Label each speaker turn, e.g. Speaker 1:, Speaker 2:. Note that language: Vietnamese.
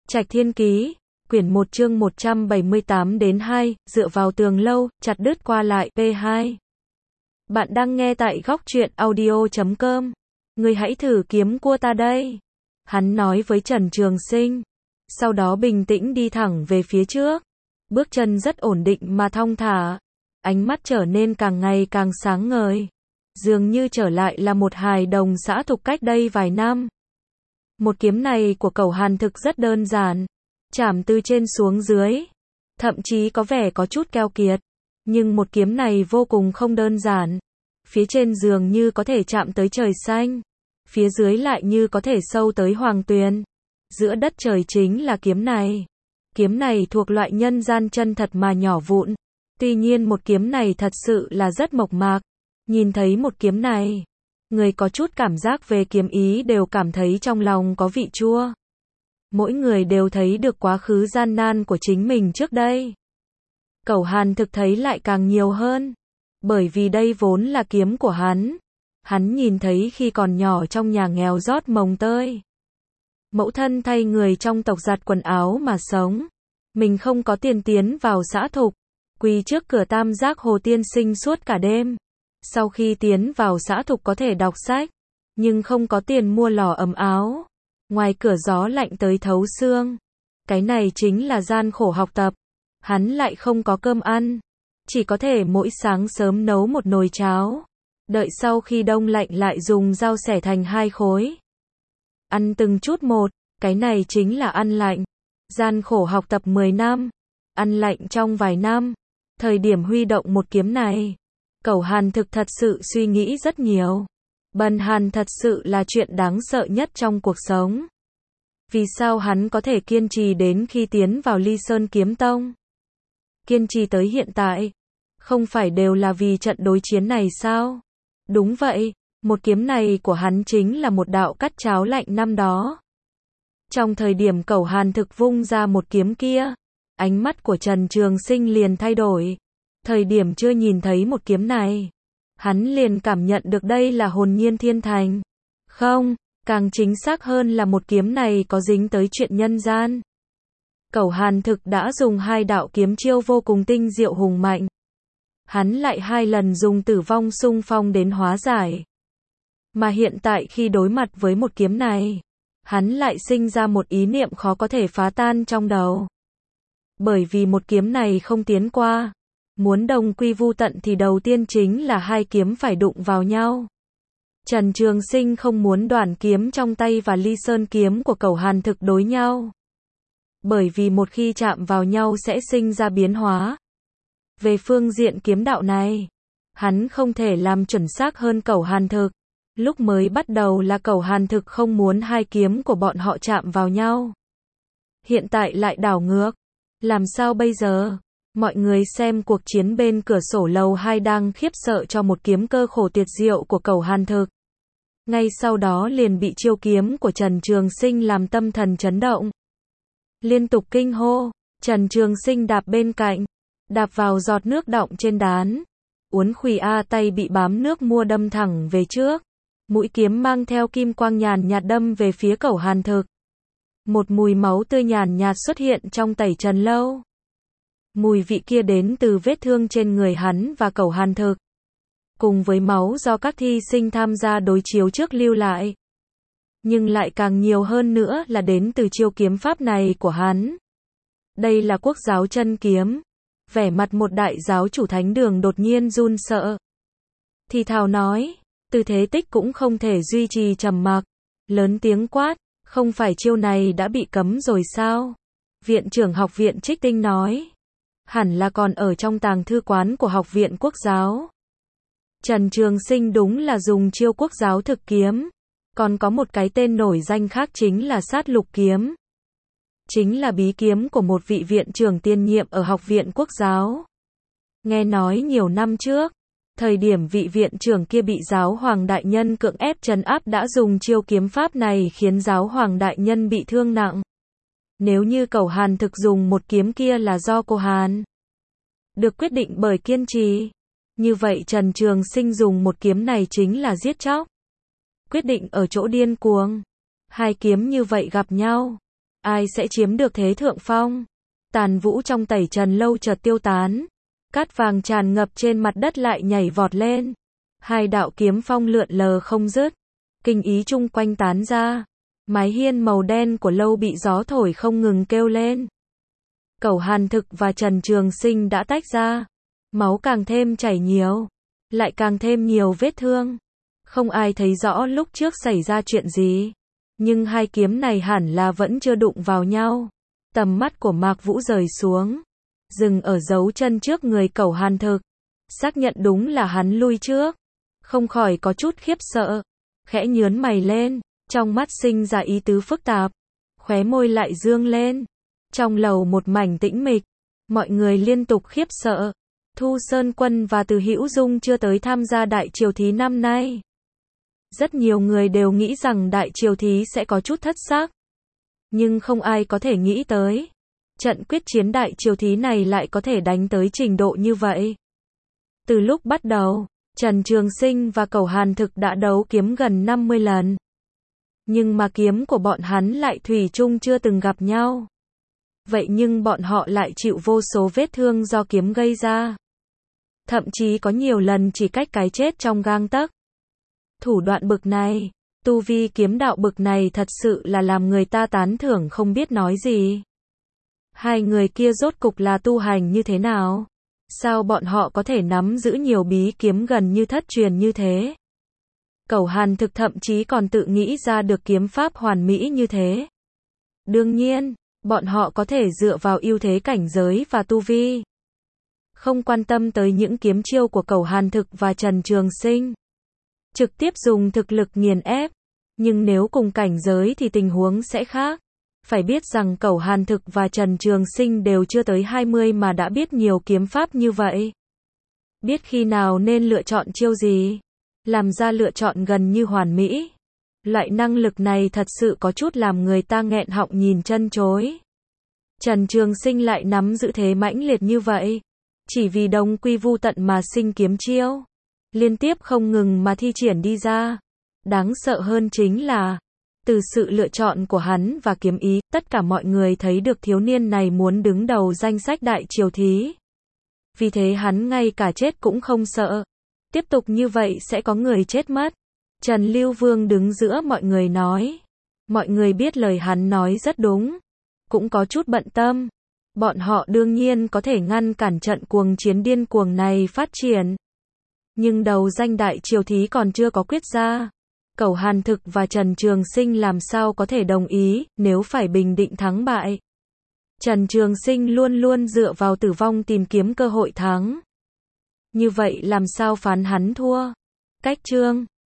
Speaker 1: Trạch Thiên Ký, quyển 1 chương 178 đến 2, dựa vào tường lâu, chặt đứt qua lại, P2. Bạn đang nghe tại góc truyện audio.com. Ngươi hãy thử kiếm cua ta đây. Hắn nói với Trần Trường Sinh. Sau đó bình tĩnh đi thẳng về phía trước. Bước chân rất ổn định mà thong thả. Ánh mắt trở nên càng ngày càng sáng ngời. Dường như trở lại là một hài đồng xã thục cách đây vài năm. Một kiếm này của Cẩu Hàn thực rất đơn giản. Chạm từ trên xuống dưới. Thậm chí có vẻ có chút keo kiệt. Nhưng một kiếm này vô cùng không đơn giản. Phía trên dường như có thể chạm tới trời xanh. Phía dưới lại như có thể sâu tới hoàng tuyền. Giữa đất trời chính là kiếm này. Kiếm này thuộc loại nhân gian chân thật mà nhỏ vụn. Tuy nhiên một kiếm này thật sự là rất mộc mạc. Nhìn thấy một kiếm này, người có chút cảm giác về kiếm ý đều cảm thấy trong lòng có vị chua. Mỗi người đều thấy được quá khứ gian nan của chính mình trước đây. Cẩu Hàn thực thấy lại càng nhiều hơn. Bởi vì đây vốn là kiếm của hắn. Hắn nhìn thấy khi còn nhỏ trong nhà nghèo rót mồng tơi. Mẫu thân thay người trong tộc giặt quần áo mà sống. Mình không có tiền tiến vào xã thục. Quỳ trước cửa Tam Giác Hồ tiên sinh suốt cả đêm. Sau khi tiến vào xã thục có thể đọc sách. Nhưng không có tiền mua lò ấm áo. Ngoài cửa gió lạnh tới thấu xương. Cái này chính là gian khổ học tập. Hắn lại không có cơm ăn. Chỉ có thể mỗi sáng sớm nấu một nồi cháo. Đợi sau khi đông lạnh lại dùng dao xẻ thành 2 khối. Ăn từng chút một. Cái này chính là ăn lạnh. Gian khổ học tập 10 năm. Ăn lạnh trong vài năm. Thời điểm huy động một kiếm này. Cẩu Hàn thực thật sự suy nghĩ rất nhiều. Bần hàn thật sự là chuyện đáng sợ nhất trong cuộc sống. Vì sao hắn có thể kiên trì đến khi tiến vào Ly Sơn Kiếm Tông? Kiên trì tới hiện tại. Không phải đều là vì trận đối chiến này sao? Đúng vậy, một kiếm này của hắn chính là một đạo cắt cháo lạnh năm đó. Trong thời điểm Cẩu Hàn thực vung ra một kiếm kia, ánh mắt của Trần Trường Sinh liền thay đổi. Thời điểm chưa nhìn thấy một kiếm này, hắn liền cảm nhận được đây là hồn nhiên thiên thành. Không, càng chính xác hơn là một kiếm này có dính tới chuyện nhân gian. Cẩu Hàn thực đã dùng 2 đạo kiếm chiêu vô cùng tinh diệu hùng mạnh. Hắn lại 2 lần dùng tử vong xung phong đến hóa giải. Mà hiện tại khi đối mặt với một kiếm này, hắn lại sinh ra một ý niệm khó có thể phá tan trong đầu. Bởi vì một kiếm này không tiến qua. Muốn đồng quy vu tận thì đầu tiên chính là 2 kiếm phải đụng vào nhau. Trần Trường Sinh không muốn đoạn kiếm trong tay và Ly Sơn kiếm của Cẩu Hàn thực đối nhau. Bởi vì một khi chạm vào nhau sẽ sinh ra biến hóa. Về phương diện kiếm đạo này, hắn không thể làm chuẩn xác hơn Cẩu Hàn thực. Lúc mới bắt đầu là Cẩu Hàn thực không muốn 2 kiếm của bọn họ chạm vào nhau. Hiện tại lại đảo ngược. Làm sao bây giờ? Mọi người xem cuộc chiến bên cửa sổ lầu 2 đang khiếp sợ cho một kiếm cơ khổ tuyệt diệu của Cẩu Hàn thực. Ngay sau đó liền bị chiêu kiếm của Trần Trường Sinh làm tâm thần chấn động. Liên tục kinh hô, Trần Trường Sinh đạp bên cạnh, đạp vào giọt nước đọng trên đán. Uốn khùy tay bị bám nước mua đâm thẳng về trước. Mũi kiếm mang theo kim quang nhàn nhạt đâm về phía Cẩu Hàn thực. Một mùi máu tươi nhàn nhạt xuất hiện trong tẩy trần lâu. Mùi vị kia đến từ vết thương trên người hắn và Cẩu Hàn thực. Cùng với máu do các thi sinh tham gia đối chiếu trước lưu lại. Nhưng lại càng nhiều hơn nữa là đến từ chiêu kiếm pháp này của hắn. Đây là quốc giáo chân kiếm. Vẻ mặt một đại giáo chủ thánh đường đột nhiên run sợ. Thì thào nói, tư thế tích cũng không thể duy trì trầm mặc. Lớn tiếng quát, không phải chiêu này đã bị cấm rồi sao? Viện trưởng học viện Trích Tinh nói. Hẳn là còn ở trong tàng thư quán của học viện quốc giáo. Trần Trường Sinh đúng là dùng chiêu quốc giáo thực kiếm. Còn có một cái tên nổi danh khác chính là sát lục kiếm. Chính là bí kiếm của một vị viện trưởng tiên nhiệm ở học viện quốc giáo. Nghe nói nhiều năm trước, thời điểm vị viện trưởng kia bị giáo hoàng đại nhân cưỡng ép trấn áp đã dùng chiêu kiếm pháp này khiến giáo hoàng đại nhân bị thương nặng. Nếu như Cẩu Hàn thực dùng một kiếm kia là do cô Hàn được quyết định bởi kiên trì. Như vậy Trần Trường Sinh dùng một kiếm này chính là giết chóc. Quyết định ở chỗ điên cuồng. 2 kiếm như vậy gặp nhau. ai sẽ chiếm được thế thượng phong. Tàn vũ trong tẩy trần lâu chợt tiêu tán, cát vàng tràn ngập trên mặt đất lại nhảy vọt lên. Hai đạo kiếm phong lượn lờ không dứt, kinh ý chung quanh tán ra. Mái hiên màu đen của lâu bị gió thổi không ngừng kêu lên. Cẩu Hàn Thực và Trần Trường Sinh đã tách ra, máu càng thêm chảy nhiều, lại càng thêm nhiều vết thương. Không ai thấy rõ lúc trước xảy ra chuyện gì, nhưng hai kiếm này hẳn là vẫn chưa đụng vào nhau. Tầm mắt của Mạc Vũ rời xuống, dừng ở dấu chân trước người Cẩu Hàn Thực, xác nhận đúng là hắn lui trước, không khỏi có chút khiếp sợ, khẽ nhướng mày lên, trong mắt sinh ra ý tứ phức tạp, khóe môi lại dương lên. Trong lầu một mảnh tĩnh mịch, mọi người liên tục khiếp sợ. Thu Sơn Quân và Từ Hữu Dung chưa tới tham gia đại triều thí năm nay. Rất nhiều người đều nghĩ rằng đại triều thí sẽ có chút thất sắc, nhưng không ai có thể nghĩ tới, trận quyết chiến đại triều thí này lại có thể đánh tới trình độ như vậy. Từ lúc bắt đầu, Trần Trường Sinh và Cẩu Hàn Thực đã đấu kiếm gần 50 lần. Nhưng mà kiếm của bọn hắn lại thủy chung chưa từng gặp nhau. Vậy nhưng bọn họ lại chịu vô số vết thương do kiếm gây ra. Thậm chí có nhiều lần chỉ cách cái chết trong gang tấc. Thủ đoạn bực này, tu vi kiếm đạo bực này thật sự là làm người ta tán thưởng không biết nói gì. Hai người kia rốt cục là tu hành như thế nào? Sao bọn họ có thể nắm giữ nhiều bí kiếm gần như thất truyền như thế? Cẩu Hàn Thực thậm chí còn tự nghĩ ra được kiếm pháp hoàn mỹ như thế. Đương nhiên, bọn họ có thể dựa vào ưu thế cảnh giới và tu vi, không quan tâm tới những kiếm chiêu của Cẩu Hàn Thực và Trần Trường Sinh, trực tiếp dùng thực lực nghiền ép. Nhưng nếu cùng cảnh giới thì tình huống sẽ khác. Phải biết rằng Cẩu Hàn Thực và Trần Trường Sinh đều chưa tới 20 mà đã biết nhiều kiếm pháp như vậy. Biết khi nào nên lựa chọn chiêu gì, làm ra lựa chọn gần như hoàn mỹ. Loại năng lực này thật sự có chút làm người ta nghẹn họng nhìn chân chối. Trần Trường Sinh lại nắm giữ thế mãnh liệt như vậy, chỉ vì đồng quy vu tận mà sinh kiếm chiêu, liên tiếp không ngừng mà thi triển đi ra. Đáng sợ hơn chính là, từ sự lựa chọn của hắn và kiếm ý, tất cả mọi người thấy được thiếu niên này muốn đứng đầu danh sách đại triều thí. Vì thế hắn ngay cả chết cũng không sợ. Tiếp tục như vậy sẽ có người chết mất. Trần Lưu Vương đứng giữa mọi người nói. Mọi người biết lời hắn nói rất đúng, cũng có chút bận tâm. Bọn họ đương nhiên có thể ngăn cản trận cuồng chiến điên cuồng này phát triển. Nhưng đầu danh đại triều thí còn chưa có quyết ra. Cẩu Hàn Thực và Trần Trường Sinh làm sao có thể đồng ý, nếu phải bình định thắng bại. Trần Trường Sinh luôn luôn dựa vào tử vong tìm kiếm cơ hội thắng. Như vậy làm sao phán hắn thua? Cách chương